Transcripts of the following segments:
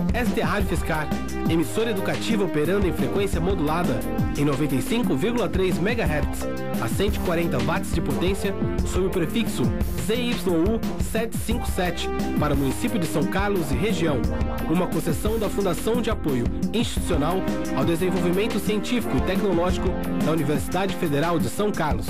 Esta é a Rádio Fiscar, emissora educativa operando em frequência modulada em 95,3 MHz, a 140 watts de potência, sob o prefixo ZYU 757 para o município de São Carlos e região, uma concessão da Fundação de Apoio Institucional ao Desenvolvimento Científico e Tecnológico da Universidade Federal de São Carlos.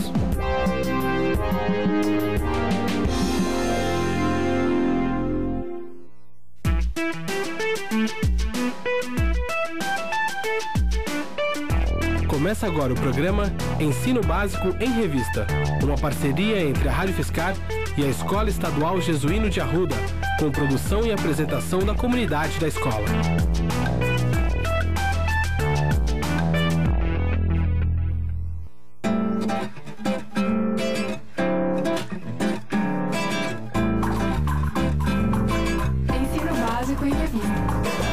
Começa agora o programa Ensino Básico em Revista, uma parceria entre a Rádio Fiscar e a Escola Estadual Jesuíno de Arruda, com produção e apresentação da comunidade da escola. Ensino Básico em Revista.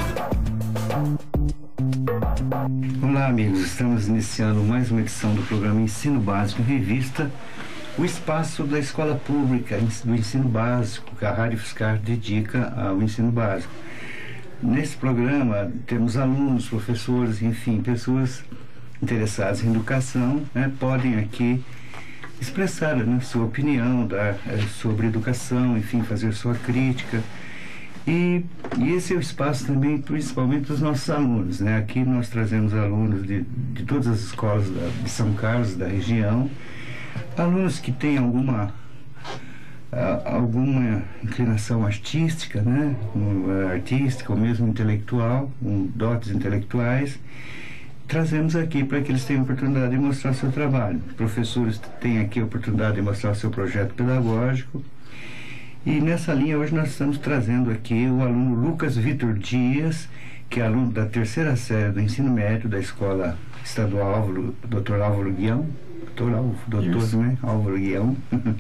Olá, amigos, estamos iniciando mais uma edição do programa Ensino Básico em Revista, o espaço da escola pública do ensino básico, que a Rádio Fiscar dedica ao ensino básico. Nesse programa temos alunos, professores, enfim, pessoas interessadas em educação, podem aqui expressar sua opinião sobre educação, enfim, fazer sua crítica. E esse é o espaço também, principalmente dos nossos alunos, Aqui nós trazemos alunos de todas as escolas de São Carlos, da região, alunos que têm alguma inclinação artística, artística ou mesmo intelectual, dotes intelectuais. Trazemos aqui para que eles tenham a oportunidade de mostrar seu trabalho. Professores têm aqui a oportunidade de mostrar seu projeto pedagógico. E nessa linha hoje nós estamos trazendo aqui o aluno Lucas Vitor Dias, que é aluno da terceira série do ensino médio da Escola Estadual Dr. Álvaro Guião, Álvaro Guião,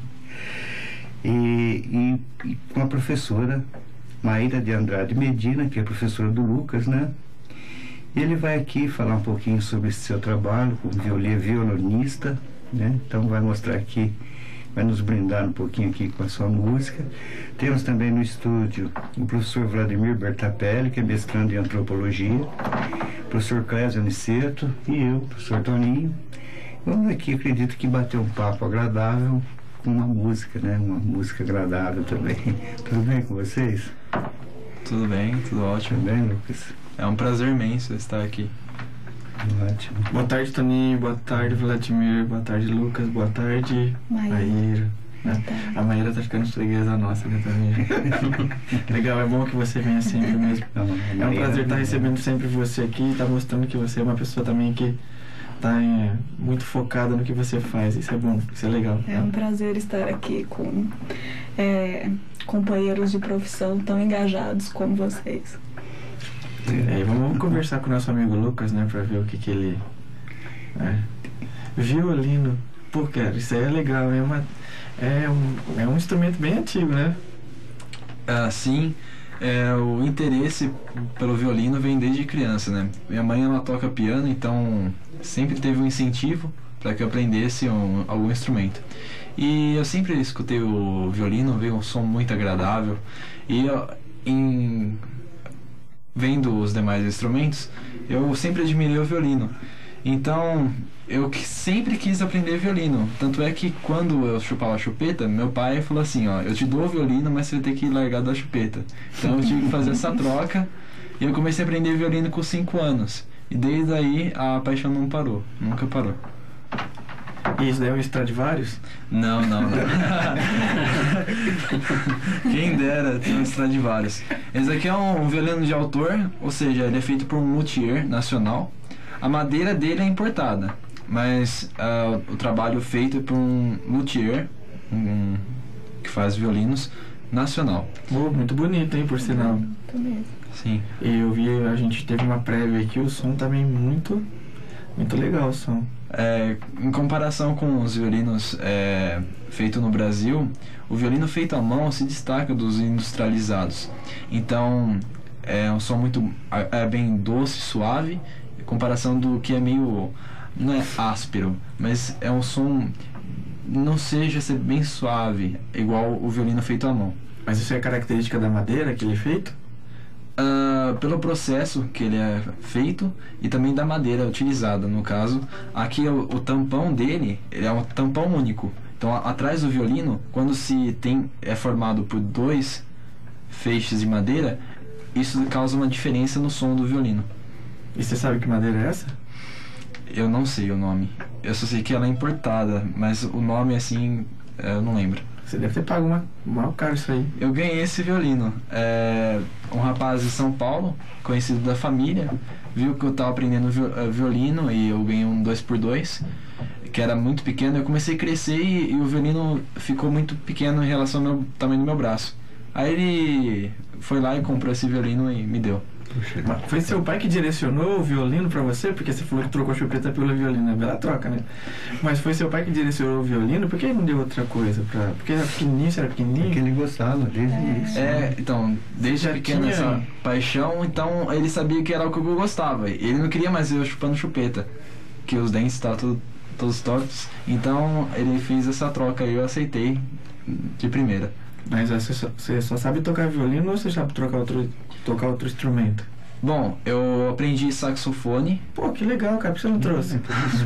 e com a professora Maíra de Andrade Medina, que é professora do Lucas, E ele vai aqui falar um pouquinho sobre esse seu trabalho como violonista, Então vai mostrar aqui, vai nos brindar um pouquinho aqui com a sua música. Temos também no estúdio o professor Vladimir Bertapelli, que é mestrando em antropologia, o professor Clésio Aniceto e eu, professor Toninho. Vamos aqui, acredito que bater um papo agradável com uma música, Uma música agradável também. Tudo bem com vocês? Tudo bem, tudo ótimo. Tudo bem, Lucas? É um prazer imenso estar aqui. Ótimo. Boa tarde, Toninho. Boa tarde, Vladimir. Boa tarde, Lucas. Boa tarde, Maíra. A Maíra tá ficando freguesa nossa, também. Legal, é bom que você venha sempre mesmo. É um prazer estar recebendo sempre você aqui e tá mostrando que você é uma pessoa também que tá muito focada no que você faz. Isso é bom, isso é legal. É um prazer estar aqui com companheiros de profissão tão engajados como vocês. Vamos conversar com o nosso amigo Lucas, pra ver o que ele... Violino. Pô, cara, isso aí é legal. É um instrumento bem antigo, Sim, o interesse pelo violino vem desde criança, Minha mãe, ela toca piano, então sempre teve um incentivo para que eu aprendesse algum instrumento. E eu sempre escutei o violino, veio um som muito agradável. E vendo os demais instrumentos, eu sempre admirei o violino. Então, eu sempre quis aprender violino. Tanto é que quando eu chupava a chupeta, meu pai falou assim, eu te dou o violino, mas você vai ter que largar da chupeta. Então eu tive que fazer essa troca e eu comecei a aprender violino com 5 anos. E desde aí a paixão não parou, nunca parou. E isso daí é um Stradivarius? Não. Quem dera ter um Stradivarius. Esse aqui é um violino de autor, ou seja, ele é feito por um luthier nacional. A madeira dele é importada, mas o trabalho feito é por um luthier que faz violinos nacional. Muito bonito, hein, por sinal. Muito mesmo. Sim. E eu vi, a gente teve uma prévia aqui, o som também muito legal o som. Em comparação com os violinos feitos no Brasil, o violino feito à mão se destaca dos industrializados. Então, é um som bem doce, suave, em comparação do que é meio, não é áspero, mas é um som, não seja ser bem suave, igual o violino feito à mão. Mas isso é característica da madeira que ele é feito? Pelo processo que ele é feito e também da madeira utilizada. No caso, aqui o tampão dele, ele é um tampão único. Então, atrás do violino, quando é formado por 2 feixes de madeira, isso causa uma diferença no som do violino. E você sabe que madeira é essa? Eu não sei o nome. Eu só sei que ela é importada, mas o nome, assim, eu não lembro. Você deve ter pago mal caro isso aí. Eu ganhei esse violino. Um rapaz de São Paulo, conhecido da família, viu que eu estava aprendendo violino e eu ganhei um 2x2, que era muito pequeno. Eu comecei a crescer e o violino ficou muito pequeno em relação ao tamanho do meu braço. Aí ele foi lá e comprou esse violino e me deu. Mas foi seu pai que direcionou o violino pra você? Porque você falou que trocou a chupeta pelo violino, é bela troca, né? Mas foi seu pai que direcionou o violino? Por que ele não deu outra coisa? Porque era pequenininho, você era pequenininho? Porque ele gostava desde o início. Então, desde pequeno, assim, paixão, então ele sabia que era o que eu gostava. Ele não queria mais eu chupando chupeta, que os dentes estavam todos tortos. Então ele fez essa troca e eu aceitei de primeira. Mas você só sabe tocar violino ou você sabe tocar outro instrumento? Bom, eu aprendi saxofone. Pô, que legal, cara, por que você não trouxe?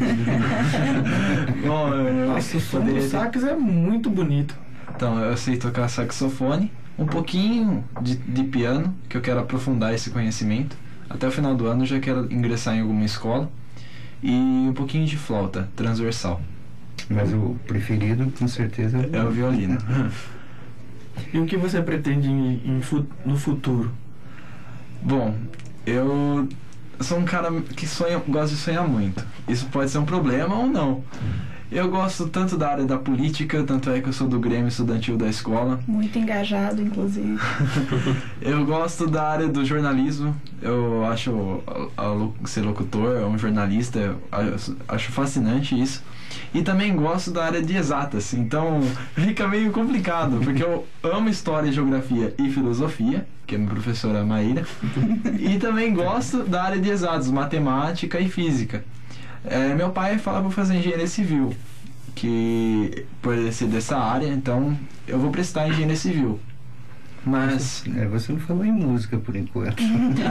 Bom, nossa, o som do sax é muito bonito. Então, eu sei tocar saxofone, um pouquinho de piano, que eu quero aprofundar esse conhecimento. Até o final do ano eu já quero ingressar em alguma escola. E um pouquinho de flauta transversal. Mas o preferido, com certeza, é o violino. E o que você pretende no futuro? Bom, eu sou um cara que gosta de sonhar muito. Isso pode ser um problema ou não. Eu gosto tanto da área da política, tanto é que eu sou do Grêmio Estudantil da escola. Muito engajado, inclusive. Eu gosto da área do jornalismo. Eu acho ser locutor, um jornalista, eu acho fascinante isso. E também gosto da área de exatas, então fica meio complicado, porque eu amo história, geografia e filosofia, que é minha professora Maíra, e também gosto da área de exatas, matemática e física. Meu pai falava para fazer engenharia civil, que por ele ser dessa área, então eu vou prestar engenharia civil. Mas... você não falou em música por enquanto.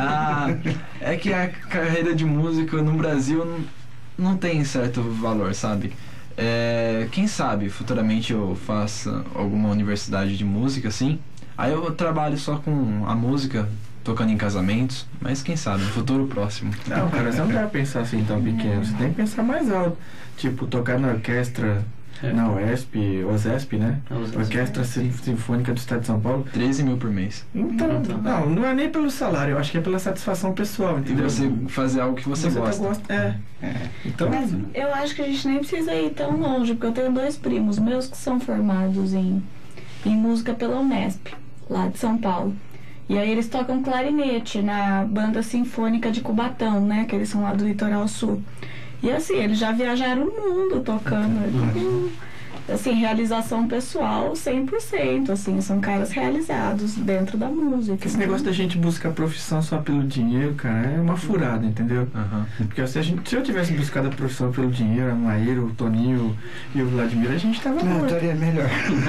É que a carreira de músico no Brasil não tem certo valor, sabe? Quem sabe futuramente eu faça alguma universidade de música, assim. Aí eu trabalho só com a música, tocando em casamentos, mas quem sabe, no futuro próximo. Não, cara, você não deve pensar assim tão pequeno, você tem que pensar mais alto. Tipo, tocar na orquestra, na OSESP, né? Orquestra Sinfônica do Estado de São Paulo. 13 mil por mês. Então, não é nem pelo salário, eu acho que é pela satisfação pessoal, entendeu? E você fazer algo que você gosta. Então, mas eu acho que a gente nem precisa ir tão longe, porque eu tenho 2 primos meus que são formados em música pela Unesp, lá de São Paulo. E aí eles tocam clarinete na banda sinfônica de Cubatão, né? Que eles são lá do Litoral Sul. E assim, eles já viajaram o mundo tocando. Assim, realização pessoal 100%, assim, são caras realizados dentro da música. Esse negócio da gente buscar profissão só pelo dinheiro, cara, é uma furada, entendeu? Porque se eu tivesse buscado a profissão pelo dinheiro, a Maíra, o Toninho e o Vladimir, a gente tava morto. Estaria melhor.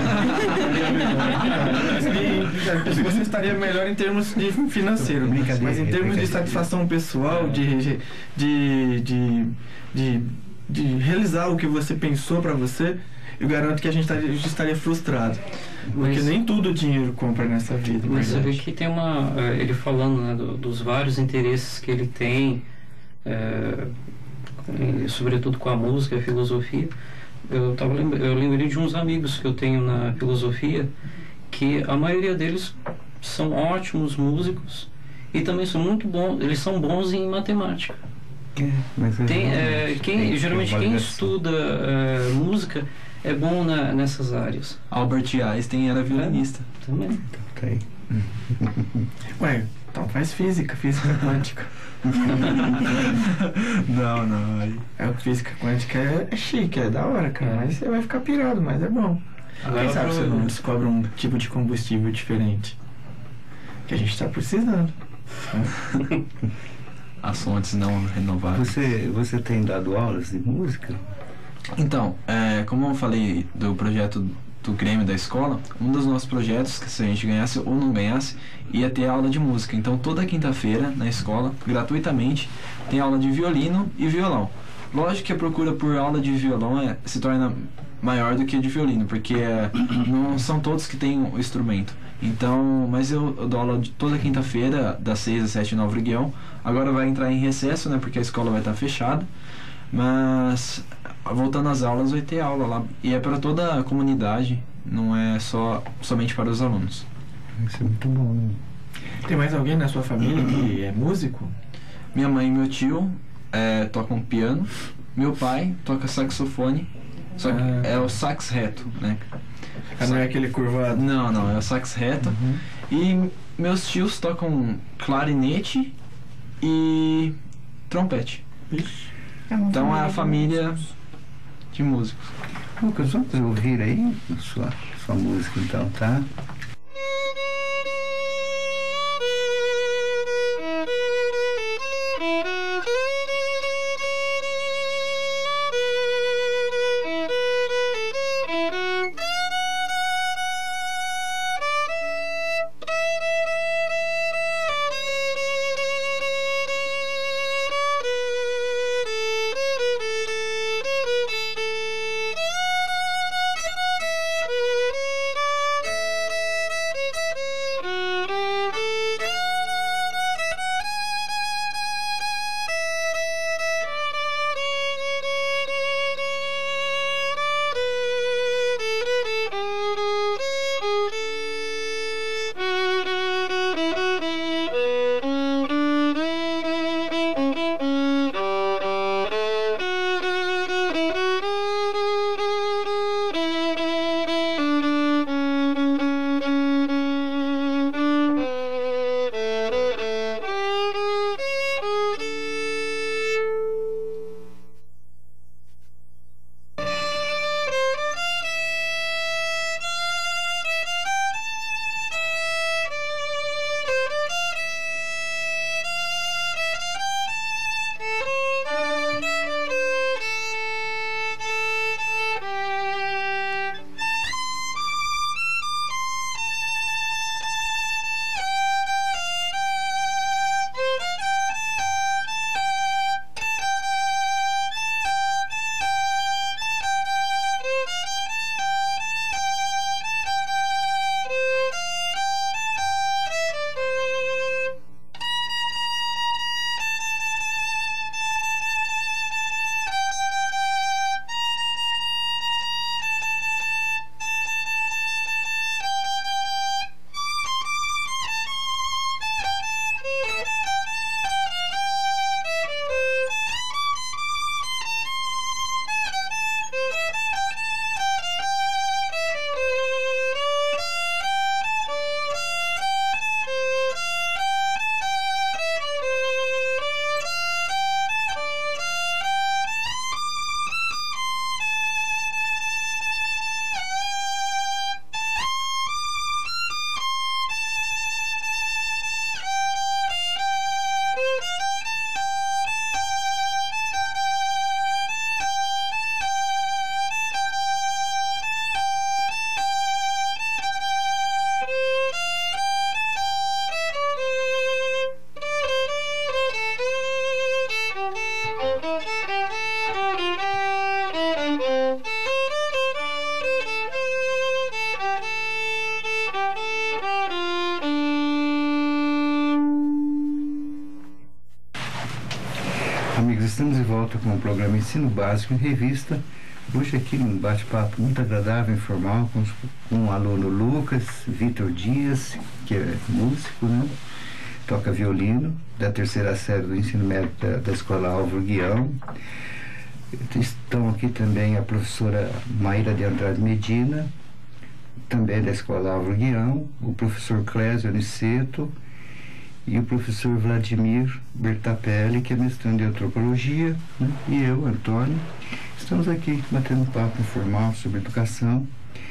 Você estaria melhor em termos de financeiro, mas em termos de satisfação pessoal, de realizar o que você pensou pra você, eu garanto que a gente estaria frustrado. Porque nem tudo o dinheiro compra nessa vida. Mas você vê que tem ele falando, né, dos vários interesses que ele tem, sobretudo com a música e a filosofia. Eu lembrei de uns amigos que eu tenho na filosofia, que a maioria deles são ótimos músicos e também são muito bons, eles são bons em matemática. Geralmente quem estuda música é bom nessas áreas. Albert Einstein era violinista. Também. Ué, então faz física quântica. Não. Física quântica é chique, é da hora, cara. Mas você vai ficar pirado, mas é bom. Quem sabe você não descobre um tipo de combustível diferente que a gente tá precisando. As fontes não renováveis. Você tem dado aulas de música? Então, como eu falei do projeto do Grêmio da escola, um dos nossos projetos, que se a gente ganhasse ou não ganhasse, ia ter aula de música. Então toda quinta-feira na escola, gratuitamente, tem aula de violino e violão. Lógico que a procura por aula de violão se torna maior do que a de violino, porque não são todos que têm o instrumento. Então, mas eu dou aula de toda quinta-feira, das 6 às 7 no Álvaro Guião. Agora vai entrar em recesso, né, porque a escola vai estar fechada. Mas, voltando às aulas, vai ter aula lá. E é para toda a comunidade, não é somente para os alunos. Isso é muito bom, né? Tem mais alguém na sua família que é músico? Minha mãe e meu tio tocam piano. Meu pai toca saxofone. Só que é o sax reto, né? Não é aquele curvado? Não, é o sax reto. E meus tios tocam clarinete e trompete. Então é a família de músicos. Lucas, vamos ouvir aí sua música então, tá? Amigos, estamos de volta com o programa Ensino Básico em Revista. Hoje aqui num bate-papo muito agradável, informal, com o aluno Lucas Vitor Dias, que é músico, né? Toca violino, da terceira série do ensino médio da Escola Álvaro Guião. Estão aqui também a professora Maíra de Andrade Medina, também da Escola Álvaro Guião, o professor Clésio Aniceto e o professor Vladimir Bertapelli, que é mestrando em antropologia, né? E eu, Antônio. Estamos aqui batendo um papo informal sobre educação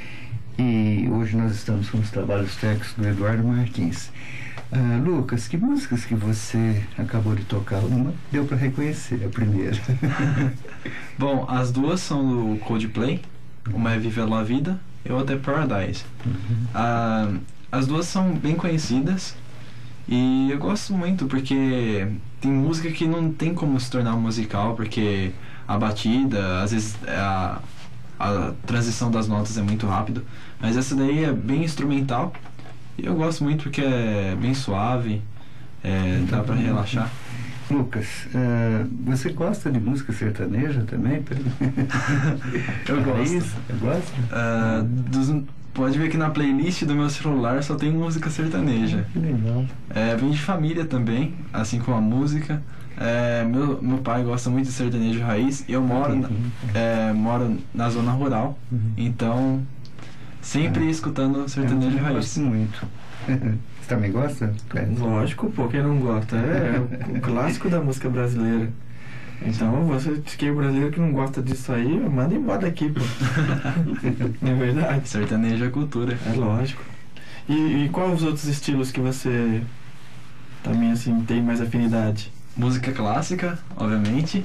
e hoje nós estamos com os trabalhos técnicos do Eduardo Martins. Lucas, que músicas que você acabou de tocar? Uma deu para reconhecer, a primeira. Bom, as duas são do Coldplay. Uma é Viva la Vida e outra é Paradise. As duas são bem conhecidas e eu gosto muito porque tem música que não tem como se tornar um musical, porque a batida, às vezes a transição das notas é muito rápido, mas essa daí é bem instrumental e eu gosto muito porque é bem suave, dá pra relaxar. Lucas, você gosta de música sertaneja também? Eu gosto. Isso? Eu gosto? Pode ver que na playlist do meu celular só tem música sertaneja. Que legal. Vem de família também, assim como a música. Meu pai gosta muito de sertanejo raiz e eu moro na zona rural, então sempre escutando sertanejo raiz. Eu gosto muito. Você também gosta? Lógico, pô, quem não gosta? É o clássico da música brasileira. Então, você que é brasileiro que não gosta disso aí, manda embora daqui, pô. Não é verdade? Sertanejo é cultura. É lógico. E quais os outros estilos que você também, assim, tem mais afinidade? Música clássica, obviamente.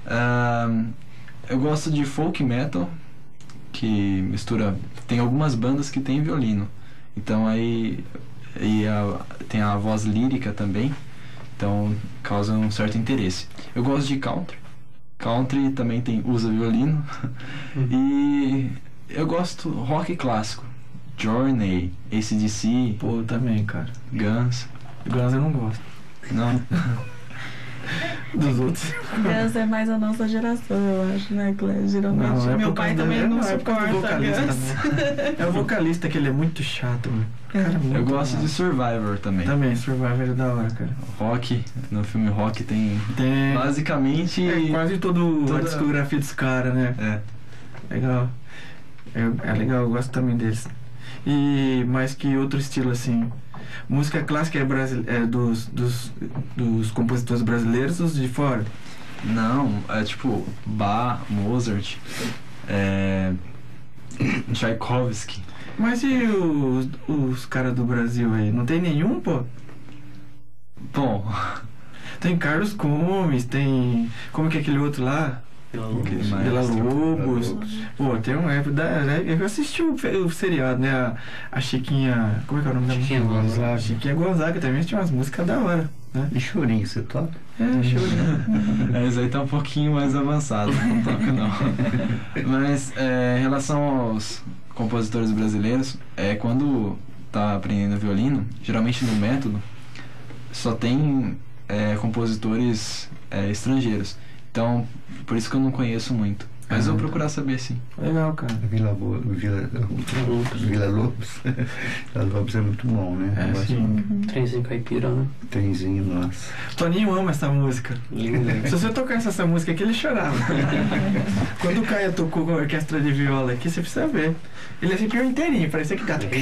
Eu gosto de folk metal, que mistura... Tem algumas bandas que tem violino. Então aí... tem a voz lírica também. Então causa um certo interesse. Eu gosto de country. Country também usa violino. E eu gosto rock clássico. Journey, AC/DC. Pô, também, cara. Guns. Guns eu não gosto. Não. Dos outros. Guns é mais a nossa geração, eu acho, né, Cléo? Geralmente. Não, meu pai também não suporta Guns. É o vocalista que ele é muito chato, mano. Cara, eu gosto de Survivor também. Também, Survivor é da hora, cara. Rock, no filme Rock tem basicamente... quase toda a discografia dos caras, né? Legal. É legal, eu gosto também deles. E mais que outro estilo, assim... Música clássica é dos compositores brasileiros ou de fora? Não, é tipo Bach, Mozart, Tchaikovsky. Mas e os caras do Brasil aí? Não tem nenhum, pô? Bom... Tem Carlos Gomes, tem... Como que é aquele outro lá? Villa-Lobos. Pô, tem um época eu assisti o seriado, né? A Chiquinha... Como é que é o nome da música? Chiquinha Gonzaga também tinha umas músicas da hora, né? E Chorinho, você toca? Chorinho. Esse aí tá um pouquinho mais avançado, não toca não. Mas em relação aos compositores brasileiros, quando tá aprendendo violino, geralmente no método, só tem compositores estrangeiros. Então, por isso que eu não conheço muito. Mas eu vou procurar saber, sim. Legal, cara. Villa-Lobos. Villa-Lobos é muito bom, né? Trenzinho caipira, né? Trenzinho, nossa. Toninho ama essa música. Se você tocasse essa música aqui, ele chorava. Quando o Caia tocou com a orquestra de viola aqui, você precisa ver. Ele arrepiou inteirinho, parecia que gato.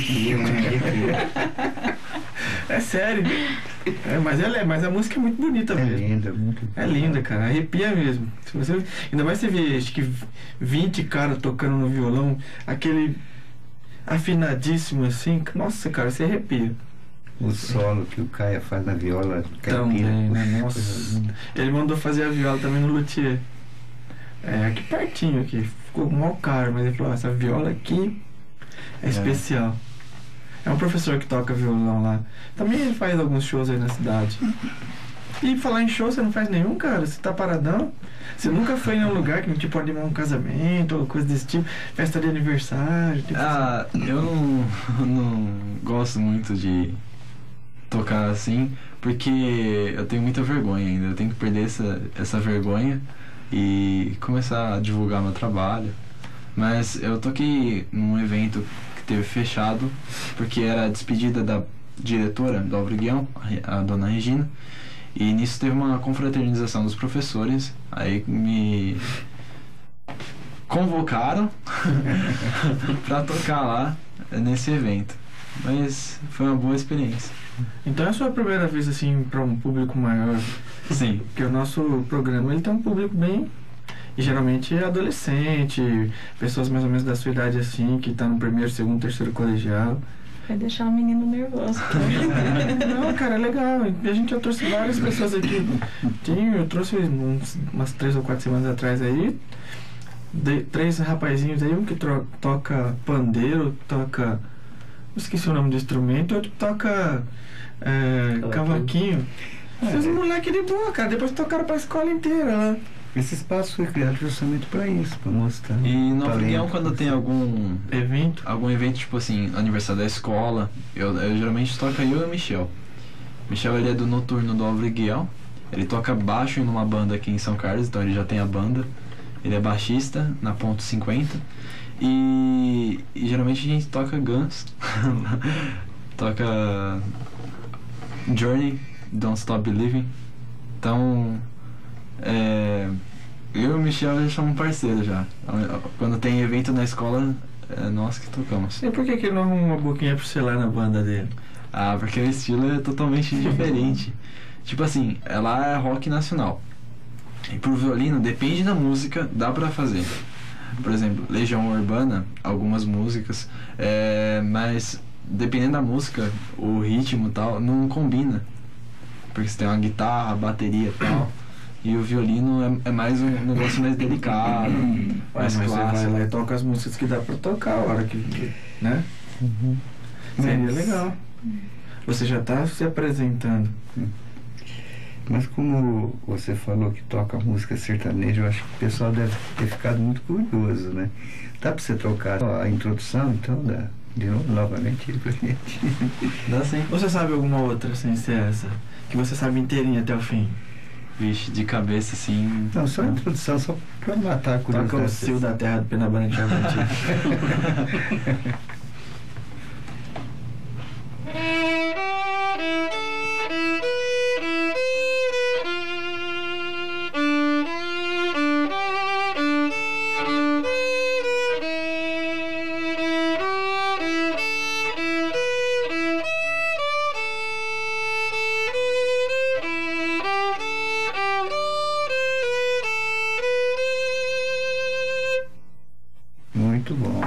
É sério. Mas a música é muito bonita mesmo. É linda, muito. É linda, cara. Arrepia mesmo. Se você, ainda mais você ver, acho que 20 caras tocando no violão, aquele afinadíssimo assim. Nossa, cara, você arrepia. O solo que o Caia faz na viola caipira. Também, né? Nossa. Ele mandou fazer a viola também no luthier. Aqui pertinho, aqui. Ficou mal caro, mas ele falou, essa viola aqui é especial. É um professor que toca violão lá. Também ele faz alguns shows aí na cidade. E falar em show, você não faz nenhum, cara? Você tá paradão? Você nunca foi em um lugar que a gente pode ir a um casamento ou coisa desse tipo? Festa de aniversário? Tipo assim. Eu não gosto muito de tocar assim, porque eu tenho muita vergonha ainda. Eu tenho que perder essa vergonha e começar a divulgar meu trabalho. Mas eu toquei num evento que teve fechado, porque era a despedida da diretora do Albriguião, a dona Regina, e nisso teve uma confraternização dos professores. Aí me convocaram pra tocar lá nesse evento, mas foi uma boa experiência. Então é a sua primeira vez assim para um público maior? Sim. Porque o nosso programa ele tem um público bem... E geralmente é adolescente, pessoas mais ou menos da sua idade assim, que tá no primeiro, segundo, terceiro colegial. Vai deixar o menino nervoso. Não, cara, é legal. A gente já trouxe várias pessoas aqui. Eu trouxe umas 3 ou 4 semanas atrás aí. três rapazinhos aí, um que toca pandeiro, toca... esqueci o nome do instrumento, outro toca cavaquinho. Esses moleque de boa, cara. Depois tocaram pra escola inteira, né? Esse espaço foi criado justamente para isso, para mostrar. E no talento. Avriguel, quando tem algum evento, tipo assim, aniversário da escola, eu geralmente toco eu e o Michel. Michel, ele é do noturno do Avriguel. Ele toca baixo numa banda aqui em São Carlos, então ele já tem a banda. Ele é baixista na ponto 50. E geralmente a gente toca Guns. Toca Journey, Don't Stop Believing. Então, eu e o Michel já somos parceiros já. Quando tem evento na escola, é nós que tocamos. E por que ele não arruma uma boquinha pra você lá na banda dele? Ah, porque o estilo é totalmente diferente. Tipo assim, ela é rock nacional. E pro violino, depende da música, dá pra fazer. Por exemplo, Legião Urbana, algumas músicas, mas dependendo da música, o ritmo e tal, não combina. Porque você tem uma guitarra, bateria e tal. E o violino é mais um negócio mais delicado, mais mas clássico. você vai lá e toca as músicas que dá pra tocar a hora que né? Seria legal. Você já tá se apresentando. Mas como você falou que toca música sertaneja, eu acho que o pessoal deve ter ficado muito curioso, né? Dá pra você trocar a introdução, então, de novo, novamente, aí pra gente? Dá sim. Você sabe alguma outra sem ser essa? Que você sabe inteirinha até o fim? Vixe, de cabeça assim... Não, só a introdução, só pra matar a curiosidade. Toca o Cio da Terra do Penabrante Avante. Muito bom.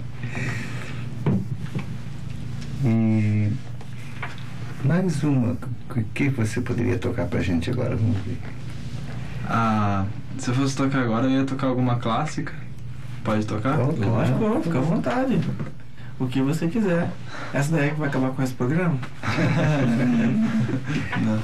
E mais uma, o que você poderia tocar pra gente agora? Vamos ver. Ah, se eu fosse tocar agora, eu ia tocar alguma clássica. Pode tocar? Lógico, fica à vontade. O que você quiser. Essa daí é que vai acabar com esse programa? Não.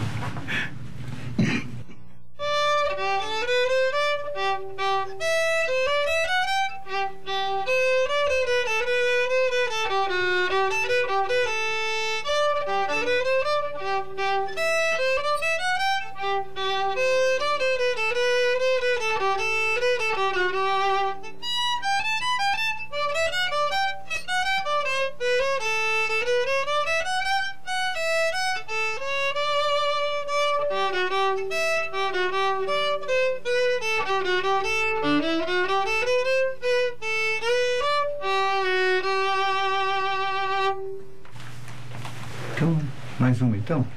Então, mais uma então?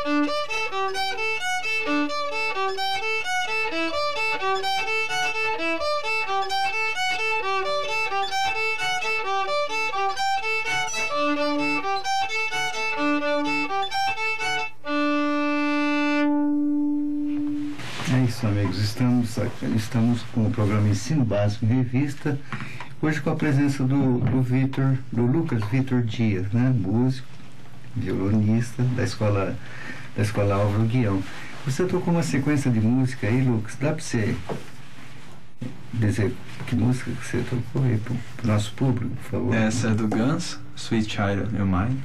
É isso, amigos. Estamos com o programa Ensino Básico em Revista. Hoje com a presença do Lucas Vitor Dias, né? Músico, violonista da escola Álvaro Guião. Você tocou uma sequência de música aí, Lucas. Dá para você dizer que música que você tocou aí pro nosso público, por favor? Essa é do Guns, Sweet Child of Mine.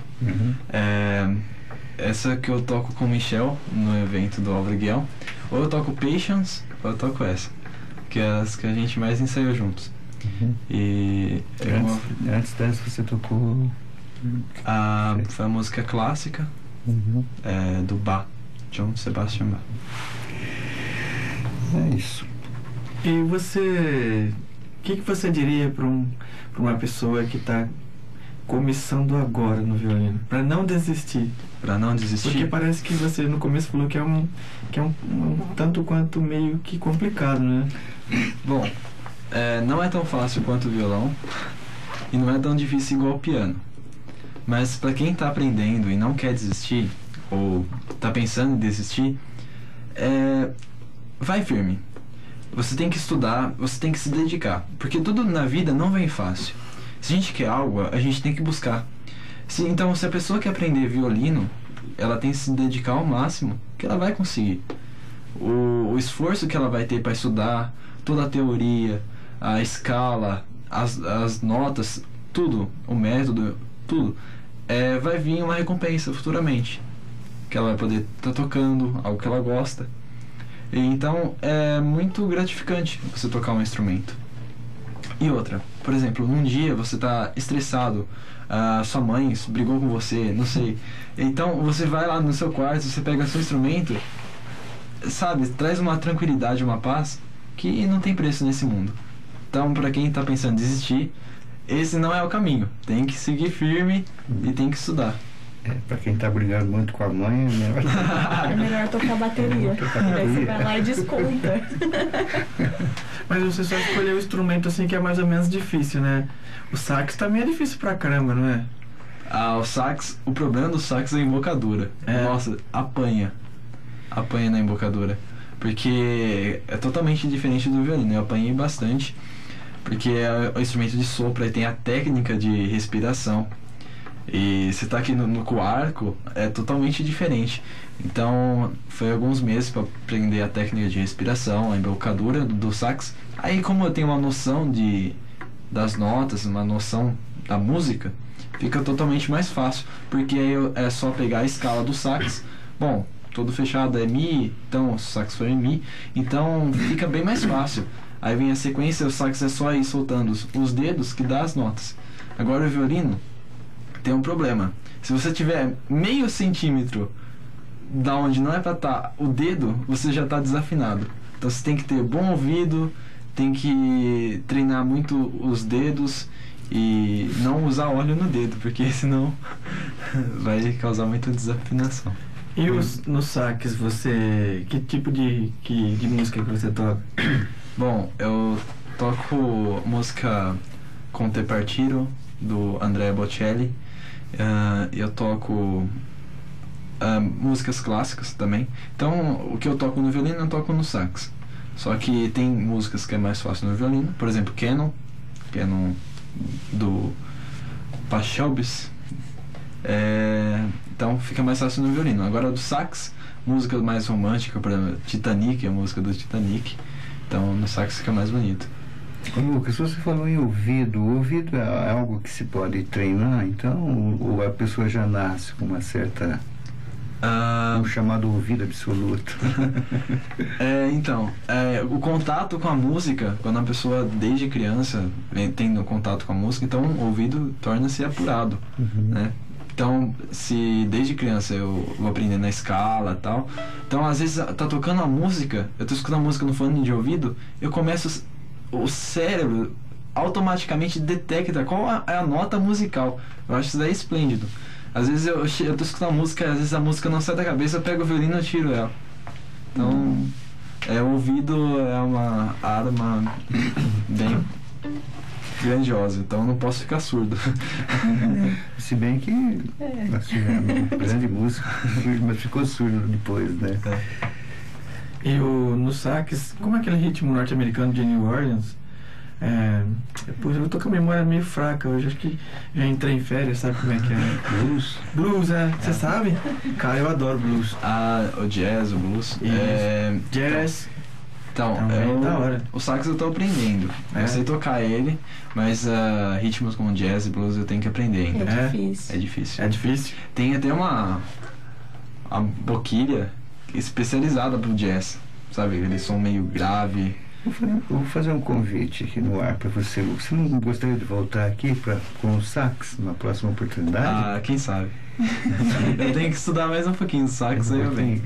Essa que eu toco com o Michel no evento do Álvaro Guião. Ou eu toco Patience, ou eu toco essa, que é as que a gente mais ensaiou juntos. E antes dessa você tocou... foi a música clássica do Bach, Johann Sebastian Bach. É isso. E você... O que você diria para uma pessoa que está começando agora no violino? Para não desistir. Para não desistir? Porque parece que você no começo falou que é um tanto quanto meio que complicado, né? Bom, não é tão fácil quanto o violão e não é tão difícil igual o piano. Mas para quem está aprendendo e não quer desistir, ou está pensando em desistir, vai firme. Você tem que estudar, você tem que se dedicar, porque tudo na vida não vem fácil. Se a gente quer algo, a gente tem que buscar. Então, se a pessoa quer aprender violino, ela tem que se dedicar ao máximo, que ela vai conseguir. O esforço que ela vai ter para estudar, toda a teoria, a escala, as notas, tudo, o método, tudo, vai vir uma recompensa futuramente, que ela vai poder estar tocando algo que ela gosta. E então é muito gratificante você tocar um instrumento. E outra, por exemplo, num dia você está estressado, sua mãe brigou com você, não sei, então você vai lá no seu quarto, você pega seu instrumento, sabe, traz uma tranquilidade, uma paz que não tem preço nesse mundo. Então, para quem está pensando em desistir, esse não é o caminho. Tem que seguir firme e tem que estudar. Para quem está brigando muito com a mãe, é melhor tocar bateria. Daí você vai lá e desconta. Mas você só escolheu o instrumento assim que é mais ou menos difícil, né? O sax também é difícil pra caramba, não é? O sax, o problema do sax é a embocadura. Nossa, apanha na embocadura. Porque é totalmente diferente do violino. Eu apanhei bastante, porque é o instrumento de sopro, aí tem a técnica de respiração. E você tá aqui com o arco, é totalmente diferente. Então, foi alguns meses para aprender a técnica de respiração, a embocadura do sax. Aí, como eu tenho uma noção das notas, uma noção da música, fica totalmente mais fácil, porque aí é só pegar a escala do sax. Bom, todo fechado é Mi, então o sax foi em Mi, então fica bem mais fácil. Aí vem a sequência, o sax é só ir soltando os dedos que dá as notas. Agora o violino tem um problema. Se você tiver meio centímetro da onde não é para estar o dedo, você já está desafinado. Então você tem que ter bom ouvido, tem que treinar muito os dedos e não usar óleo no dedo, porque senão vai causar muita desafinação. E no sax, você... Que tipo de música que você toca? Bom, eu toco música Conte Partiro, do Andrea Bocelli. Eu toco músicas clássicas também. Então, o que eu toco no violino, eu toco no sax. Só que tem músicas que é mais fácil no violino. Por exemplo, Canon do Pachelbel. Então, fica mais fácil no violino. Agora, do sax, música mais romântica, por exemplo, Titanic, a música do Titanic. Então, no sax fica mais bonito. Lucas, você falou em ouvido. O ouvido é algo que se pode treinar, então? Ou a pessoa já nasce com uma certa... um chamado ouvido absoluto? O contato com a música, quando a pessoa desde criança tem contato com a música, então o ouvido torna-se apurado, né? Então, se desde criança eu vou aprendendo a escala e tal, então às vezes tá tocando a música, eu tô escutando a música no fone de ouvido, eu começo... O cérebro automaticamente detecta qual é a nota musical. Eu acho isso daí esplêndido. Às vezes eu tô escutando música, às vezes a música não sai da cabeça, eu pego o violino e tiro ela. Então, o ouvido é uma arma bem grandiosa, então não posso ficar surdo. Se bem que nós tivemos um grande músico, mas ficou surdo depois, né? E no sax, como é aquele ritmo norte-americano de New Orleans? Depois eu tô com a memória meio fraca hoje, acho que já entrei em férias, sabe como é que é? Blues? Blues, você sabe? Cara, eu adoro blues. O jazz, o blues. Jazz. Então, da hora. O sax eu tô aprendendo. Eu sei tocar ele, mas ritmos como jazz e blues eu tenho que aprender ainda. É difícil. É difícil. É difícil? Tem até uma boquilha especializada pro jazz, sabe? Eles são meio grave. Vou fazer um convite aqui no ar para você. Você não gostaria de voltar aqui com o sax na próxima oportunidade? Quem sabe? Eu tenho que estudar mais um pouquinho do sax, aí eu venho.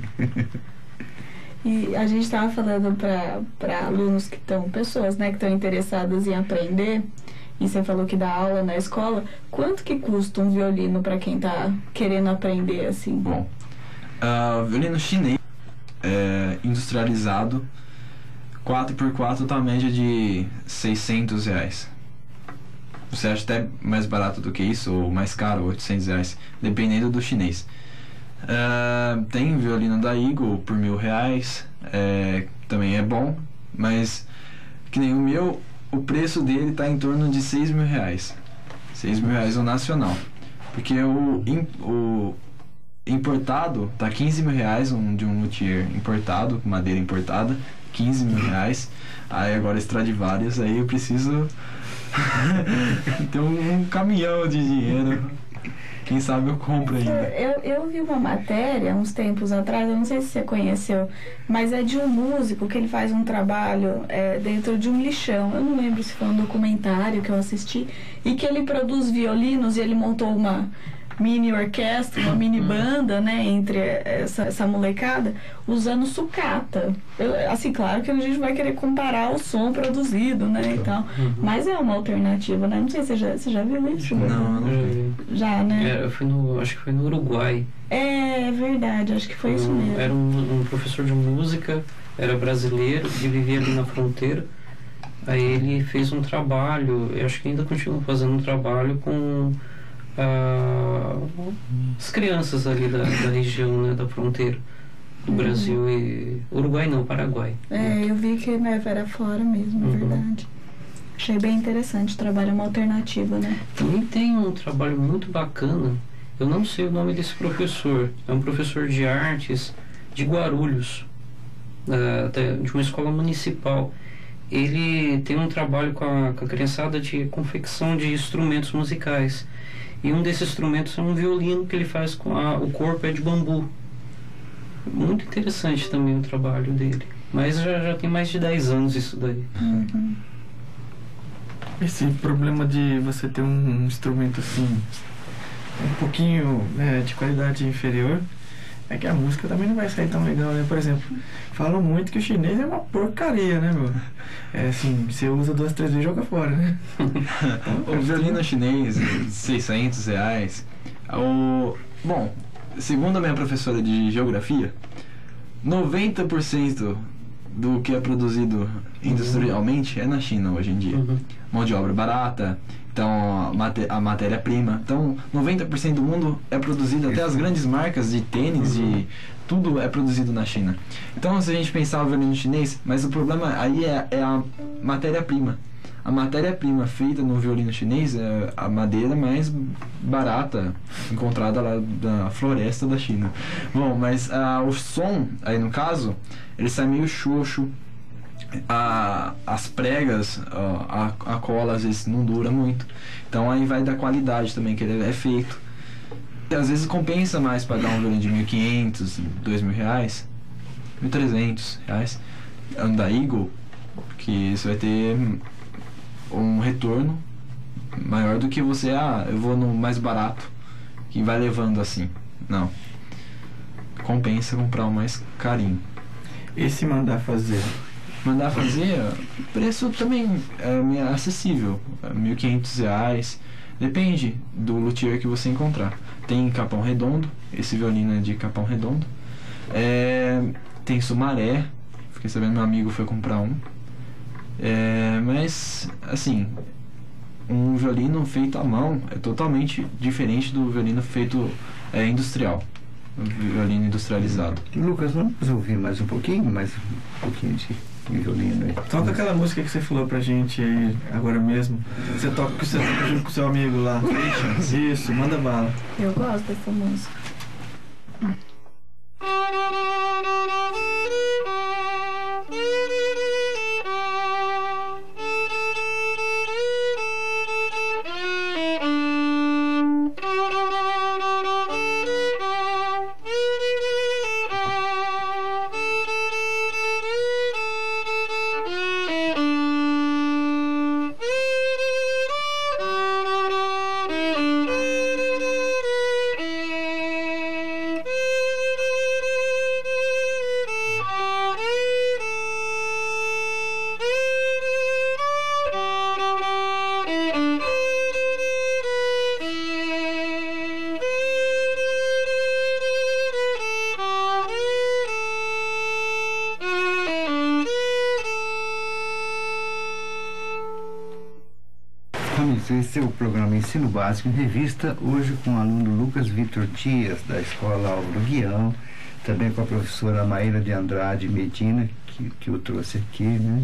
E a gente estava falando para alunos que estão, pessoas, né, que estão interessadas em aprender, e você falou que dá aula na escola. Quanto que custa um violino para quem está querendo aprender assim? Bom, violino chinês industrializado, 4x4 tá a média de R$600. Você acha até mais barato do que isso, ou mais caro, R$800, dependendo do chinês. Tem violino da Eagle por R$1.000, também é bom, mas que nem o meu, o preço dele tá em torno de R$6.000. R$6.000 o nacional, porque o importado tá R$15.000, de um luthier importado, com madeira importada, R$15.000. Aí agora Stradivarius, aí eu preciso ter um caminhão de dinheiro. Quem sabe eu compro ainda. Eu vi uma matéria uns tempos atrás, eu não sei se você conheceu, mas é de um músico que ele faz um trabalho dentro de um lixão. Eu não lembro se foi um documentário que eu assisti, e que ele produz violinos e ele montou uma mini orquestra, uma mini banda, né, entre essa molecada, usando sucata. Assim, claro que a gente vai querer comparar o som produzido, né, e tal, mas é uma alternativa, né? Não sei se você já viu isso? Não vi. Já, né? Acho que foi no Uruguai. É verdade, acho que foi isso mesmo. Era um professor de música, era brasileiro, ele vivia ali na fronteira. Aí ele fez um trabalho, eu acho que ainda continua fazendo um trabalho com as crianças ali da região, né, da fronteira do Brasil e Uruguai, não, Paraguai. Eu vi que era fora mesmo, é verdade. Achei bem interessante, o trabalho é uma alternativa, né? Também tem um trabalho muito bacana, eu não sei o nome desse professor, é um professor de artes de Guarulhos, de uma escola municipal. Ele tem um trabalho com a criançada de confecção de instrumentos musicais. E um desses instrumentos é um violino que ele faz com o corpo é de bambu. Muito interessante também o trabalho dele. Mas já tem mais de 10 anos isso daí. Esse problema de você ter um instrumento assim, um pouquinho de qualidade inferior, é que a música também não vai sair tão legal, né? Por exemplo, falam muito que o chinês é uma porcaria, né, meu? Assim, você usa 2, 3 vezes e joga fora, né? O violino chinês, R$600. Bom, segundo a minha professora de geografia, 90% do que é produzido industrialmente é na China hoje em dia. Mão de obra barata, então a matéria-prima. Então, 90% do mundo é produzido, até as grandes marcas de tênis, tudo é produzido na China. Então, se a gente pensar o violino chinês, mas o problema aí é a matéria-prima. A matéria-prima feita no violino chinês é a madeira mais barata encontrada lá na floresta da China. Bom, mas o som, aí no caso, ele sai meio xoxo. As pregas, a cola às vezes não dura muito. Então aí vai da qualidade também que ele é feito. E às vezes compensa mais pagar um violino de R$1.500, R$2.000, R$1.300. Da Eagle, que você vai ter um retorno maior do que você, eu vou no mais barato, que vai levando assim. Não. Compensa comprar o mais carinho. E se mandar fazer? Mandar fazer, o preço também é acessível, R$1.500. Depende do luthier que você encontrar. Tem Capão Redondo, esse violino é de Capão Redondo. Tem Sumaré, fiquei sabendo, meu amigo foi comprar um. Mas, assim, um violino feito à mão é totalmente diferente do violino feito industrial. Um violino industrializado. Lucas, vamos ouvir mais um pouquinho de violino aí. Toca aquela música que você falou pra gente aí agora mesmo. Você toca junto com o seu amigo lá. Isso, manda bala. Eu gosto dessa música. Esse é o programa Ensino Básico em Revista, hoje com o aluno Lucas Vitor Dias, da Escola Álvaro Guião, também com a professora Maíra de Andrade Medina, que eu trouxe aqui, né?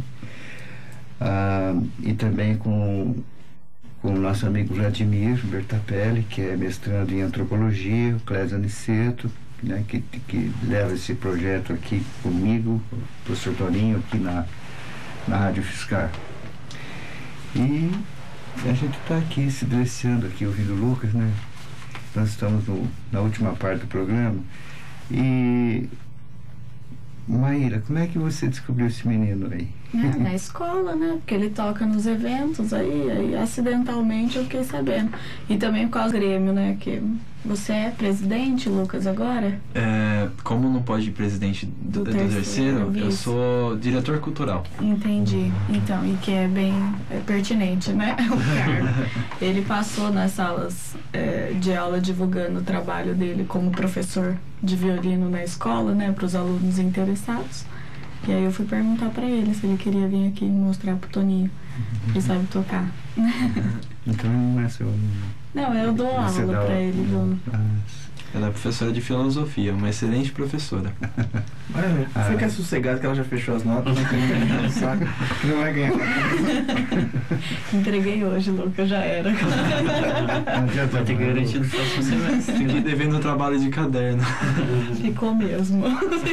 E também com o nosso amigo Vladimir Bertapelli, que é mestrando em Antropologia, o Clésio Aniceto, né? que leva esse projeto aqui comigo, o professor Toninho, aqui na Rádio Fiscar. E a gente está aqui se deliciando aqui ouvindo o Lucas, né? Nós estamos na última parte do programa. E Maíra, como é que você descobriu esse menino aí? Na escola, né? Porque ele toca nos eventos, aí acidentalmente eu fiquei sabendo. E também por causa do Grêmio, né? Que você é presidente, Lucas, agora? Como não pode ir presidente do terceiro, eu sou diretor cultural. Entendi. Então, e que é bem pertinente, né? O cargo. Ele passou nas salas de aula divulgando o trabalho dele como professor de violino na escola, né? Para os alunos interessados. E aí eu fui perguntar para ele se ele queria vir aqui mostrar pro Toninho. Ele sabe tocar. Então não é seu... Não, eu dou aula para ele. Ela é professora de filosofia, uma excelente professora. Fica sossegado que ela já fechou as notas, não vai ganhar. Entreguei hoje, Lucas, já era. Vai ter garantido o próximo semestre. Fiquei devendo o trabalho de caderno. Ficou mesmo.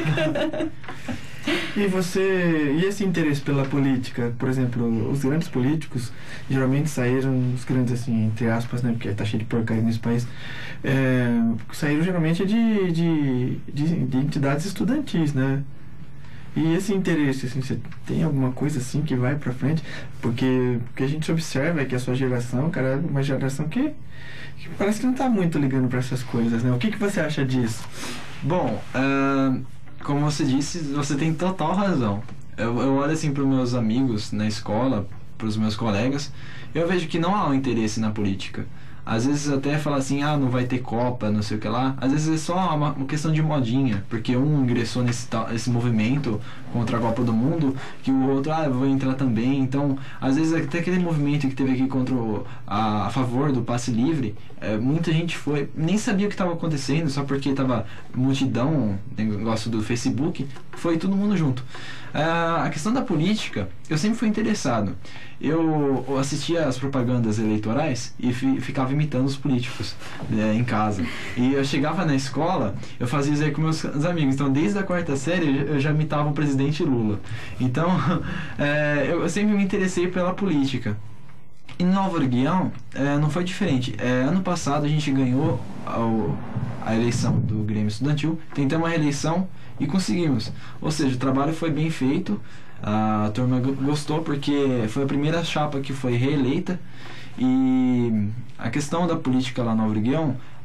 E esse interesse pela política, por exemplo, os grandes políticos geralmente saíram, os grandes assim, entre aspas, né, porque tá cheio de porcaria nesse país, saíram geralmente de entidades estudantis, né? E esse interesse, assim, você tem alguma coisa assim que vai pra frente? Porque o que a gente observa é que a sua geração, cara, é uma geração que parece que não tá muito ligando pra essas coisas, né? O que você acha disso? Bom, como você disse, você tem total razão. Eu olho assim para os meus amigos na escola, para os meus colegas, eu vejo que não há um interesse na política. Às vezes até fala assim, não vai ter Copa, não sei o que lá. Às vezes é só uma questão de modinha, porque um ingressou nesse movimento contra a Copa do Mundo, que o outro, eu vou entrar também. Então, às vezes até aquele movimento que teve aqui a favor do passe livre, muita gente nem sabia o que estava acontecendo, só porque estava multidão, negócio do Facebook, foi todo mundo junto. A questão da política, eu sempre fui interessado. Eu assistia as propagandas eleitorais e ficava imitando os políticos em casa. E eu chegava na escola, eu fazia isso aí com meus amigos. Então, desde a 4ª série, eu já imitava o presidente Lula. Então, eu sempre me interessei pela política. Em Nova Guião, não foi diferente. Ano passado, a gente ganhou a eleição do Grêmio Estudantil, tentamos a reeleição e conseguimos. Ou seja, o trabalho foi bem feito. A turma gostou porque foi a primeira chapa que foi reeleita. E a questão da política lá no Nova Guião,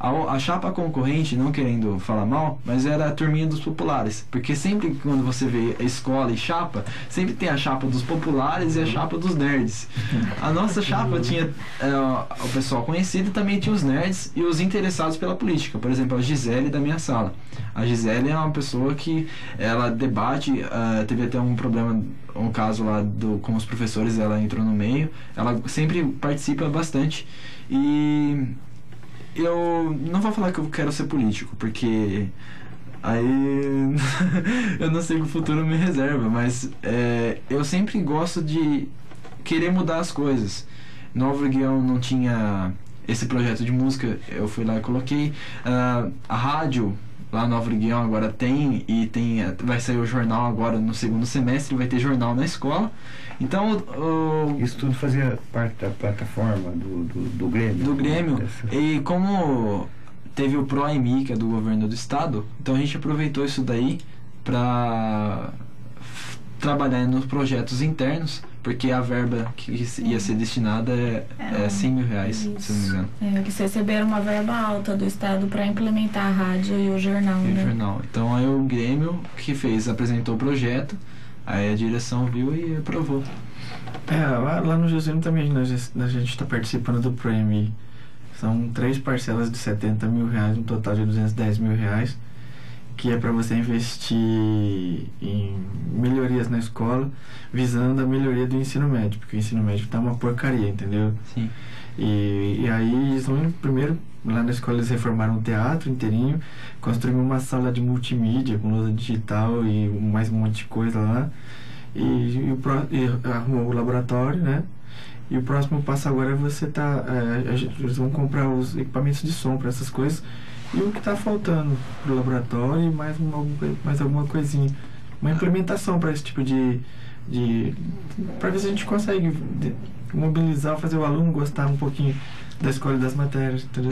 A chapa concorrente, não querendo falar mal, mas era a turminha dos populares. Porque sempre quando você vê escola e chapa, sempre tem a chapa dos populares e a chapa dos nerds. A nossa chapa tinha o pessoal conhecido, também tinha os nerds e os interessados pela política. Por exemplo, a Gisele da minha sala. A Gisele é uma pessoa que ela debate, teve até um problema, um caso lá com os professores, ela entrou no meio. Ela sempre participa bastante. E eu não vou falar que eu quero ser político, porque aí eu não sei o que o futuro me reserva, mas eu sempre gosto de querer mudar as coisas. Nova Guião não tinha esse projeto de música, eu fui lá e coloquei. A rádio lá no Nova Guião agora tem, e vai sair o jornal agora no segundo semestre, vai ter jornal na escola. Então isso tudo fazia parte da plataforma do Grêmio? Do Grêmio. E como teve o ProEMI, que é do governo do estado, então a gente aproveitou isso daí para trabalhar nos projetos internos, porque a verba que ia ser destinada é 100 mil reais, se não me engano. Eles receberam uma verba alta do estado para implementar a rádio e o jornal, o jornal. Então aí o Grêmio que apresentou o projeto, aí a direção viu e aprovou. Lá no Juscelino também a gente está participando do ProEMI. São 3 parcelas de 70 mil reais, um total de 210 mil reais, que é para você investir em melhorias na escola, visando a melhoria do ensino médio, porque o ensino médio tá uma porcaria, entendeu? Sim. E aí eles vão, primeiro, lá na escola eles reformaram o teatro inteirinho, construíram uma sala de multimídia com lousa digital e mais um monte de coisa lá, e arrumou o laboratório, né? E o próximo passo agora é você eles vão comprar os equipamentos de som para essas coisas, e o que está faltando pro laboratório e mais alguma coisinha, uma implementação para esse tipo de para ver se a gente consegue mobilizar, fazer o aluno gostar um pouquinho da escola e das matérias, entendeu?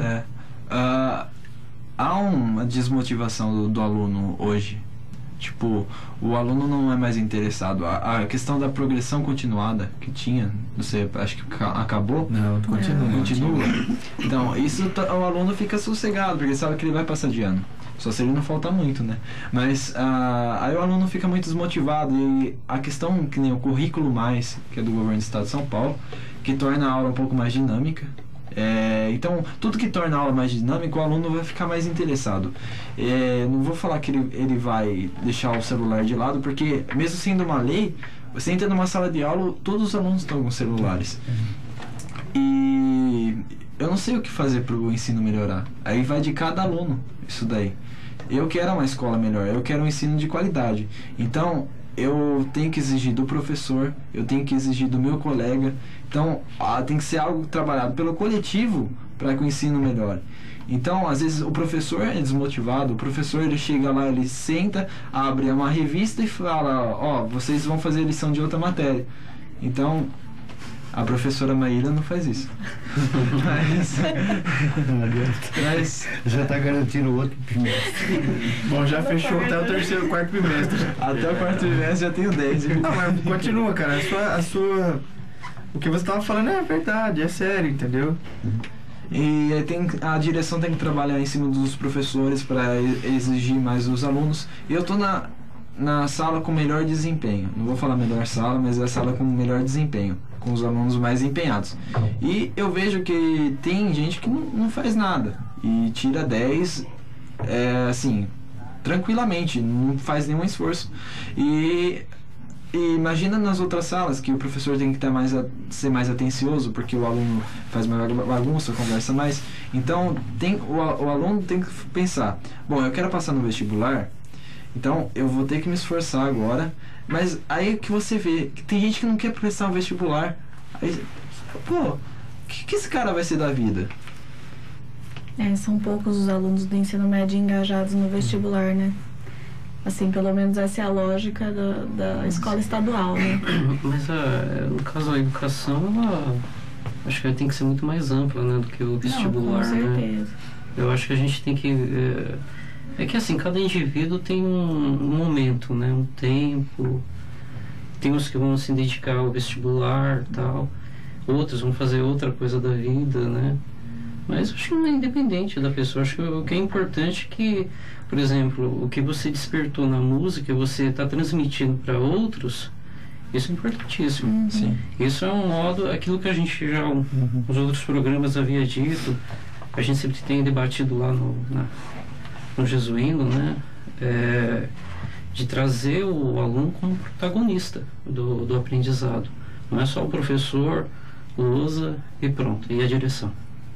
Há uma desmotivação do aluno hoje. Tipo, o aluno não é mais interessado. A questão da progressão continuada que tinha, não sei, acho que acabou. Não, continua. Então, isso o aluno fica sossegado, porque sabe que ele vai passar de ano. Só se ele não faltar muito, né? Mas aí o aluno fica muito desmotivado. E a questão, que nem o currículo mais, que é do governo do estado de São Paulo, que torna a aula um pouco mais dinâmica. Então, tudo que torna a aula mais dinâmica, o aluno vai ficar mais interessado. Não vou falar que ele vai deixar o celular de lado, porque mesmo sendo uma lei, você entra numa sala de aula, todos os alunos estão com celulares. E eu não sei o que fazer para o ensino melhorar. Aí vai de cada aluno isso daí. Eu quero uma escola melhor, eu quero um ensino de qualidade. Então, eu tenho que exigir do professor, eu tenho que exigir do meu colega. Então, tem que ser algo trabalhado pelo coletivo para que o ensino melhore. Então, às vezes, o professor é desmotivado, o professor ele chega lá, ele senta, abre uma revista e fala, vocês vão fazer lição de outra matéria. Então, a professora Maíra não faz isso. Mas já está garantindo o outro trimestre. Bom, já fechou até o quarto trimestre. Até o quarto trimestre já tenho 10. Não, mas continua, cara. O que você estava falando é verdade, é sério, entendeu? E a direção tem que trabalhar em cima dos professores para exigir mais dos alunos. E eu estou na sala com melhor desempenho. Não vou falar melhor sala, mas é a sala com melhor desempenho, com os alunos mais empenhados. E eu vejo que tem gente que não faz nada e tira 10 assim, tranquilamente, não faz nenhum esforço. E imagina nas outras salas que o professor tem que ser mais atencioso, porque o aluno faz uma bagunça, conversa mais. Então o aluno tem que pensar, bom, eu quero passar no vestibular, então eu vou ter que me esforçar agora. Mas aí que você vê que tem gente que não quer prestar um vestibular. Aí, o que esse cara vai ser da vida? São poucos os alunos do ensino médio engajados no vestibular, né? Assim, pelo menos essa é a lógica da escola estadual, né? Mas no caso a educação, acho que ela tem que ser muito mais ampla, né, do que o vestibular, com certeza. Né? Eu acho que a gente tem que... É que assim, cada indivíduo tem um momento, né? Um tempo. Tem uns que vão se dedicar ao vestibular e tal. Outros vão fazer outra coisa da vida, né? Mas acho que não é independente da pessoa. Acho que o que é importante é que, por exemplo, o que você despertou na música, você está transmitindo para outros, isso é importantíssimo. Sim. Isso é um modo, aquilo que a gente já, nos outros programas havia dito, a gente sempre tem debatido lá no Jesuíno, né? De trazer o aluno como protagonista do aprendizado. Não é só o professor, usa e pronto, e a direção.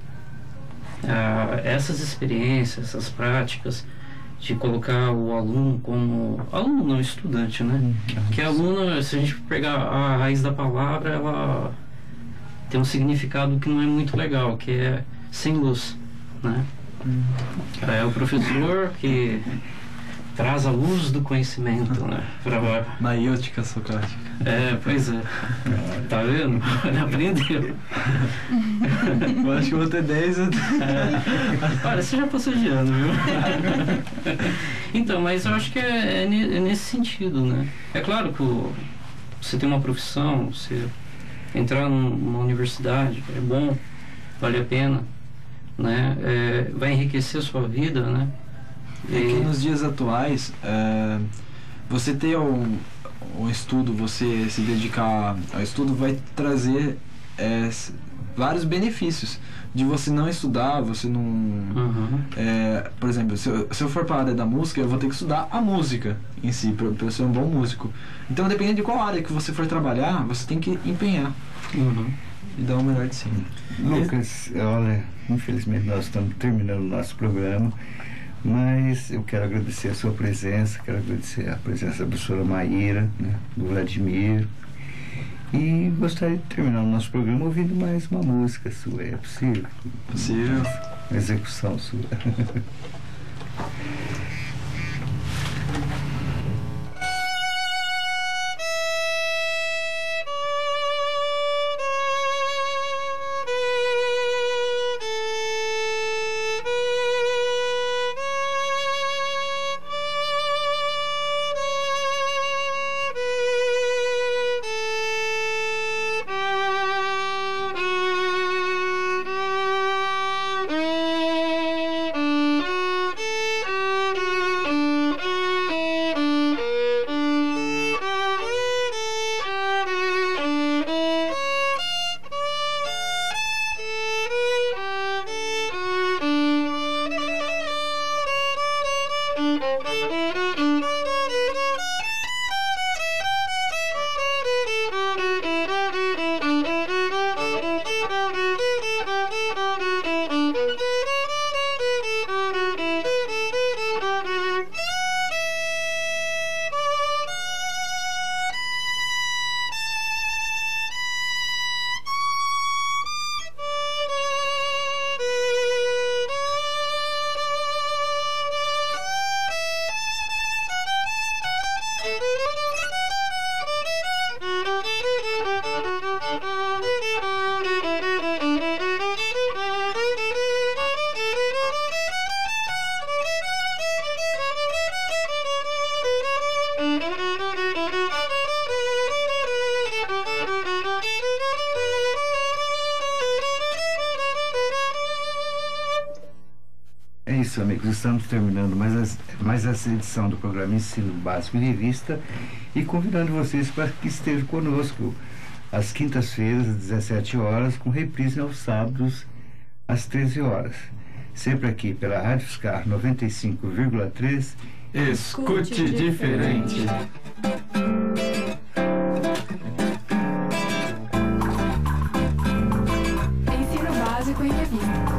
Essas experiências, essas práticas de colocar o aluno como aluno, não estudante, né? Que aluno, se a gente pegar a raiz da palavra, ela tem um significado que não é muito legal, que é sem luz, né? É o professor que traz a luz do conhecimento, né? Maiêutica socrática. Pois é. Tá vendo? Ele aprendeu. Eu acho que eu vou ter 10. Olha, você já passou de ano, viu? Então, mas eu acho que é nesse sentido, né? É claro que você tem uma profissão, você entrar numa universidade, é bom, vale a pena, né? Vai enriquecer a sua vida, né? É que nos dias atuais, você ter um estudo, você se dedicar ao estudo vai trazer vários benefícios. De você não estudar, você não... por exemplo, se eu for para a área da música, eu vou ter que estudar a música em si, para eu ser um bom músico. Então, dependendo de qual área que você for trabalhar, você tem que empenhar e dar o melhor de si. Lucas, olha, infelizmente nós estamos terminando o nosso programa, mas eu quero agradecer a sua presença, quero agradecer a presença da professora Maíra, né, do Vladimir, e gostaria de terminar o nosso programa ouvindo mais uma música sua. É possível? Possível. Uma execução sua. É isso, amigos, estamos terminando mais essa edição do programa Ensino Básico em Revista e convidando vocês para que estejam conosco às quintas-feiras, às 17 horas, com reprise aos sábados, às 13 horas. Sempre aqui pela Rádio Fiscar 95,3. Escute diferente. Ensino Básico em Revista.